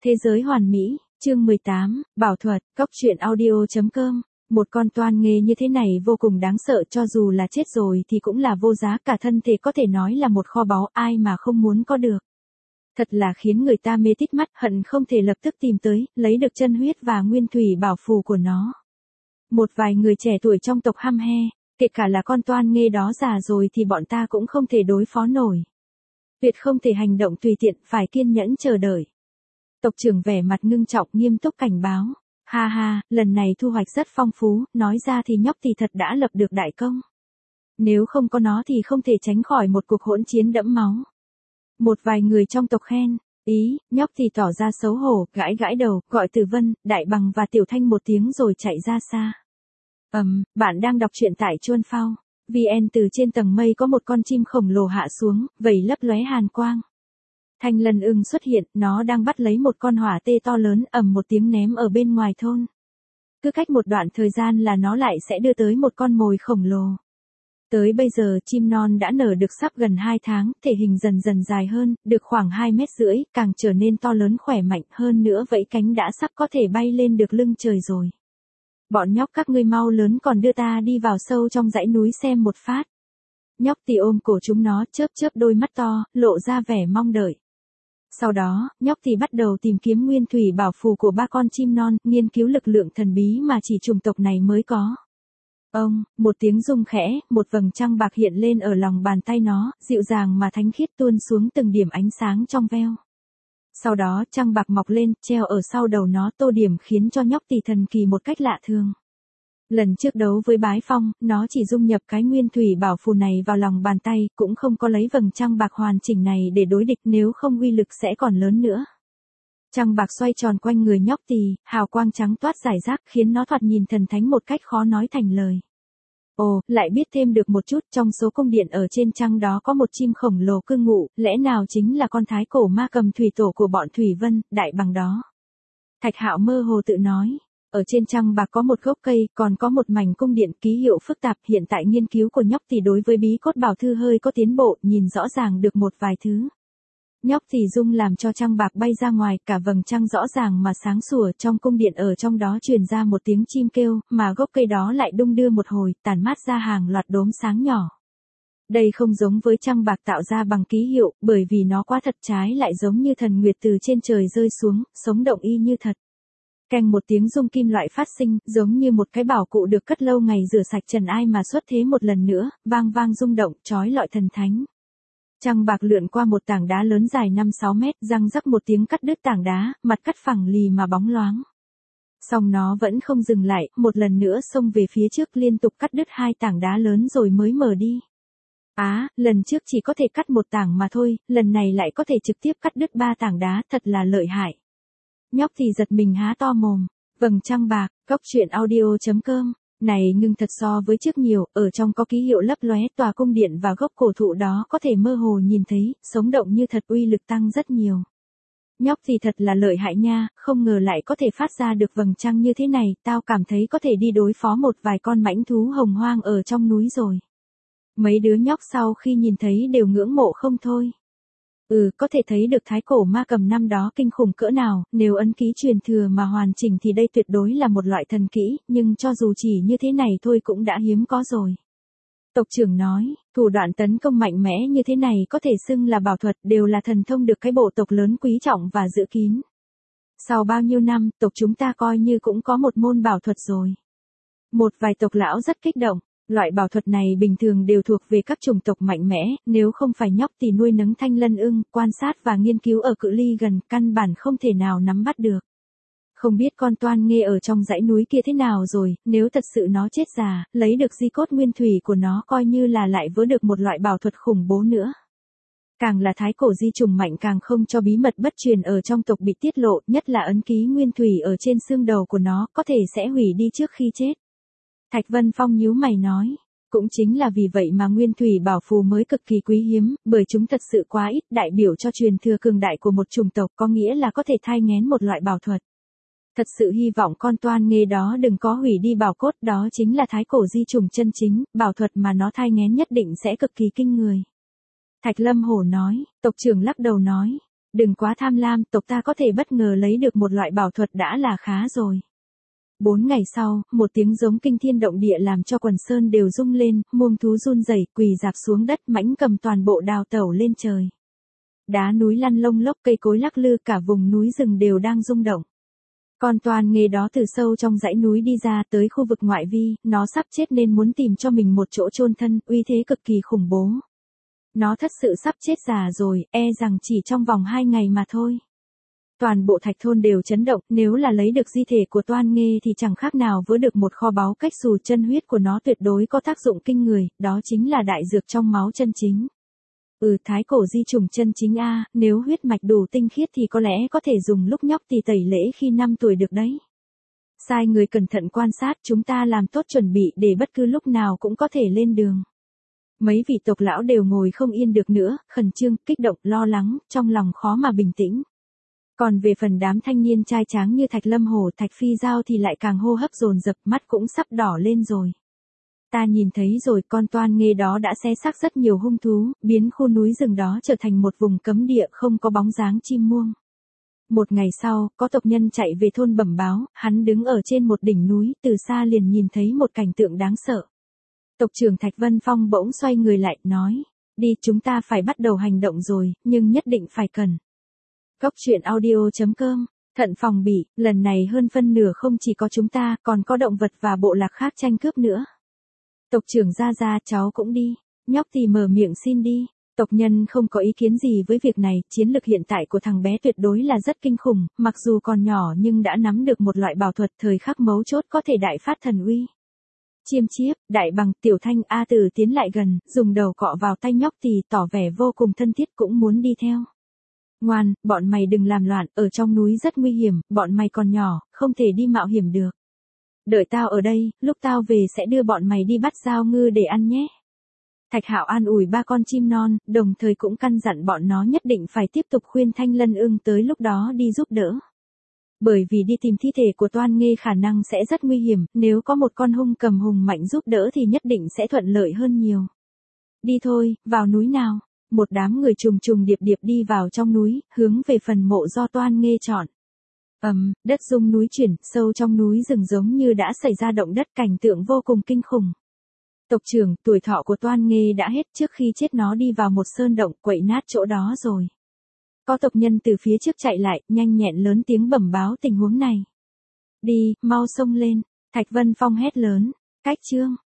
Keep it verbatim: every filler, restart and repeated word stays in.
Thế giới hoàn mỹ, chương mười tám, bảo thuật, cóc truyện audio chấm com. Một con toan nghê như thế này vô cùng đáng sợ, cho dù là chết rồi thì cũng là vô giá, cả thân thể có thể nói là một kho báu, ai mà không muốn có được. Thật là khiến người ta mê tít mắt, hận không thể lập tức tìm tới, lấy được chân huyết và nguyên thủy bảo phù của nó. Một vài người trẻ tuổi trong tộc hăm he, kể cả là con toan nghê đó già rồi thì bọn ta cũng không thể đối phó nổi. Tuyệt không thể hành động tùy tiện, phải kiên nhẫn chờ đợi. Tộc trưởng vẻ mặt ngưng trọng nghiêm túc cảnh báo. Ha ha, lần này thu hoạch rất phong phú, nói ra thì nhóc thì thật đã lập được đại công. Nếu không có nó thì không thể tránh khỏi một cuộc hỗn chiến đẫm máu. Một vài người trong tộc khen, ý, nhóc thì tỏ ra xấu hổ, gãi gãi đầu, gọi Tử Vân, Đại Bằng và Tiểu Thanh một tiếng rồi chạy ra xa. Ầm, um, bạn đang đọc truyện tại Chuan Phao. vê en. Từ trên tầng mây có một con chim khổng lồ hạ xuống, vẩy lấp lóe hàn quang. Thanh lân ưng xuất hiện, nó đang bắt lấy một con hỏa tê to lớn, ầm một tiếng ném ở bên ngoài thôn. Cứ cách một đoạn thời gian là nó lại sẽ đưa tới một con mồi khổng lồ. Tới bây giờ chim non đã nở được sắp gần hai tháng, thể hình dần dần dài hơn, được khoảng hai mét rưỡi, càng trở nên to lớn khỏe mạnh hơn nữa, vẫy cánh đã sắp có thể bay lên được lưng trời rồi. Bọn nhóc các ngươi mau lớn còn đưa ta đi vào sâu trong dãy núi xem một phát. Nhóc thì ôm cổ chúng nó, chớp chớp đôi mắt to, lộ ra vẻ mong đợi. Sau đó, nhóc thì bắt đầu tìm kiếm nguyên thủy bảo phù của ba con chim non, nghiên cứu lực lượng thần bí mà chỉ chủng tộc này mới có. Ông, một tiếng rung khẽ, một vầng trăng bạc hiện lên ở lòng bàn tay nó, dịu dàng mà thánh khiết tuôn xuống từng điểm ánh sáng trong veo. Sau đó trăng bạc mọc lên, treo ở sau đầu nó, tô điểm khiến cho nhóc thì thần kỳ một cách lạ thường. Lần trước đấu với Bái Phong, nó chỉ dung nhập cái nguyên thủy bảo phù này vào lòng bàn tay, cũng không có lấy vầng trăng bạc hoàn chỉnh này để đối địch, nếu không uy lực sẽ còn lớn nữa. Trăng bạc xoay tròn quanh người nhóc tỳ, hào quang trắng toát rải rác khiến nó thoạt nhìn thần thánh một cách khó nói thành lời. Ồ, lại biết thêm được một chút, trong số cung điện ở trên trăng đó có một chim khổng lồ cư ngụ, lẽ nào chính là con thái cổ ma cầm thủy tổ của bọn Thủy Vân, Đại Bằng đó. Thạch Hạo mơ hồ tự nói. Ở trên trăng bạc có một gốc cây, còn có một mảnh cung điện, ký hiệu phức tạp. Hiện tại nghiên cứu của nhóc thì đối với bí cốt bảo thư hơi có tiến bộ, nhìn rõ ràng được một vài thứ. Nhóc thì dung làm cho trăng bạc bay ra ngoài, cả vầng trăng rõ ràng mà sáng sủa, trong cung điện ở trong đó truyền ra một tiếng chim kêu, mà gốc cây đó lại đung đưa một hồi, tản mát ra hàng loạt đốm sáng nhỏ. Đây không giống với trăng bạc tạo ra bằng ký hiệu, bởi vì nó quá thật, trái lại giống như thần nguyệt từ trên trời rơi xuống, sống động y như thật. Keng một tiếng rung kim loại phát sinh, giống như một cái bảo cụ được cất lâu ngày rửa sạch trần ai mà xuất thế một lần nữa, vang vang rung động, chói lọi thần thánh. Trăng bạc lượn qua một tảng đá lớn dài năm sáu mét, răng rắc một tiếng cắt đứt tảng đá, mặt cắt phẳng lì mà bóng loáng. Song nó vẫn không dừng lại, một lần nữa xông về phía trước, liên tục cắt đứt hai tảng đá lớn rồi mới mở đi. Á, à, lần trước chỉ có thể cắt một tảng mà thôi, lần này lại có thể trực tiếp cắt đứt ba tảng đá, thật là lợi hại. Nhóc thì giật mình há to mồm. Vầng trăng bạc, cóc truyện audio chấm com. Này ngưng thật so với trước nhiều, ở trong có ký hiệu lấp lóe, tòa cung điện và gốc cổ thụ đó có thể mơ hồ nhìn thấy, sống động như thật, uy lực tăng rất nhiều. Nhóc thì thật là lợi hại nha, không ngờ lại có thể phát ra được vầng trăng như thế này, tao cảm thấy có thể đi đối phó một vài con mãnh thú hồng hoang ở trong núi rồi. Mấy đứa nhóc sau khi nhìn thấy đều ngưỡng mộ không thôi. Ừ, có thể thấy được thái cổ ma cầm năm đó kinh khủng cỡ nào, nếu ấn ký truyền thừa mà hoàn chỉnh thì đây tuyệt đối là một loại thần kỹ, nhưng cho dù chỉ như thế này thôi cũng đã hiếm có rồi. Tộc trưởng nói, thủ đoạn tấn công mạnh mẽ như thế này có thể xưng là bảo thuật, đều là thần thông được cái bộ tộc lớn quý trọng và giữ kín. Sau bao nhiêu năm, tộc chúng ta coi như cũng có một môn bảo thuật rồi. Một vài tộc lão rất kích động. Loại bảo thuật này bình thường đều thuộc về các chủng tộc mạnh mẽ, nếu không phải nhóc thì nuôi nấng thanh lân ưng, quan sát và nghiên cứu ở cự ly gần, căn bản không thể nào nắm bắt được. Không biết con toan nghê ở trong dãy núi kia thế nào rồi, nếu thật sự nó chết già, lấy được di cốt nguyên thủy của nó coi như là lại vớ được một loại bảo thuật khủng bố nữa. Càng là thái cổ di trùng mạnh càng không cho bí mật bất truyền ở trong tộc bị tiết lộ, nhất là ấn ký nguyên thủy ở trên xương đầu của nó, có thể sẽ hủy đi trước khi chết. Thạch Vân Phong nhíu mày nói, cũng chính là vì vậy mà nguyên thủy bảo phù mới cực kỳ quý hiếm, bởi chúng thật sự quá ít, đại biểu cho truyền thừa cường đại của một chủng tộc, có nghĩa là có thể thai nghén một loại bảo thuật. Thật sự hy vọng con toan nghê đó đừng có hủy đi bảo cốt, đó chính là thái cổ di trùng chân chính, bảo thuật mà nó thai nghén nhất định sẽ cực kỳ kinh người. Thạch Lâm Hổ nói, tộc trưởng lắc đầu nói, Đừng quá tham lam, tộc ta có thể bất ngờ lấy được một loại bảo thuật đã là khá rồi. Bốn ngày sau, một tiếng giống kinh thiên động địa làm cho quần sơn đều rung lên, muông thú run rẩy, quỳ dạp xuống đất, mãnh cầm toàn bộ đào tẩu lên trời. Đá núi lăn lông lốc, cây cối lắc lư, cả vùng núi rừng đều đang rung động. Con toan nghê đó từ sâu trong dãy núi đi ra tới khu vực ngoại vi, nó sắp chết nên muốn tìm cho mình một chỗ chôn thân, uy thế cực kỳ khủng bố. Nó thật sự sắp chết già rồi, e rằng chỉ trong vòng hai ngày mà thôi. Toàn bộ thạch thôn đều chấn động, nếu là lấy được di thể của toan nghê thì chẳng khác nào với được một kho báu, cách xù chân huyết của nó tuyệt đối có tác dụng kinh người, đó chính là đại dược trong máu chân chính. Ừ, thái cổ di trùng chân chính a, nếu huyết mạch đủ tinh khiết thì có lẽ có thể dùng lúc nhóc tỳ tẩy lễ khi năm tuổi được đấy. Sai người cẩn thận quan sát, chúng ta làm tốt chuẩn bị để bất cứ lúc nào cũng có thể lên đường. Mấy vị tộc lão đều ngồi không yên được nữa, khẩn trương, kích động, lo lắng, trong lòng khó mà bình tĩnh. Còn về phần đám thanh niên trai tráng như Thạch Lâm Hổ, Thạch Phi Giao thì lại càng hô hấp dồn dập, mắt cũng sắp đỏ lên rồi. Ta nhìn thấy rồi, con toan nghê đó đã xé xác rất nhiều hung thú, biến khu núi rừng đó trở thành một vùng cấm địa không có bóng dáng chim muông. Một ngày sau, có tộc nhân chạy về thôn bẩm báo, hắn đứng ở trên một đỉnh núi, từ xa liền nhìn thấy một cảnh tượng đáng sợ. Tộc trưởng Thạch Vân Phong bỗng xoay người lại, nói, đi, chúng ta phải bắt đầu hành động rồi, nhưng nhất định phải cần. Cốc truyện audio chấm com, thận phòng bị, lần này hơn phân nửa không chỉ có chúng ta, còn có động vật và bộ lạc khác tranh cướp nữa. Tộc trưởng ra ra, cháu cũng đi, nhóc thì mở miệng xin đi. Tộc nhân không có ý kiến gì với việc này, chiến lực hiện tại của thằng bé tuyệt đối là rất kinh khủng, mặc dù còn nhỏ nhưng đã nắm được một loại bảo thuật thời khắc mấu chốt có thể đại phát thần uy. Chiêm chiếp, đại bằng, tiểu thanh A Tử tiến lại gần, dùng đầu cọ vào tay nhóc thì tỏ vẻ vô cùng thân thiết cũng muốn đi theo. Ngoan, bọn mày đừng làm loạn, ở trong núi rất nguy hiểm, bọn mày còn nhỏ, không thể đi mạo hiểm được. Đợi tao ở đây, lúc tao về sẽ đưa bọn mày đi bắt dao ngư để ăn nhé. Thạch Hạo an ủi ba con chim non, đồng thời cũng căn dặn bọn nó nhất định phải tiếp tục khuyên Thanh Lân Ưng tới lúc đó đi giúp đỡ. Bởi vì đi tìm thi thể của toan nghê khả năng sẽ rất nguy hiểm, nếu có một con hung cầm hùng mạnh giúp đỡ thì nhất định sẽ thuận lợi hơn nhiều. Đi thôi, vào núi nào. Một đám người trùng trùng điệp điệp đi vào trong núi, hướng về phần mộ do toan nghê chọn. Ầm, um, đất rung núi chuyển, sâu trong núi rừng giống như đã xảy ra động đất, cảnh tượng vô cùng kinh khủng. Tộc trưởng, tuổi thọ của toan nghê đã hết, trước khi chết nó đi vào một sơn động, quậy nát chỗ đó rồi. Có tộc nhân từ phía trước chạy lại, nhanh nhẹn lớn tiếng bẩm báo tình huống này. Đi, mau xông lên, Thạch Vân Phong hét lớn, cách chương.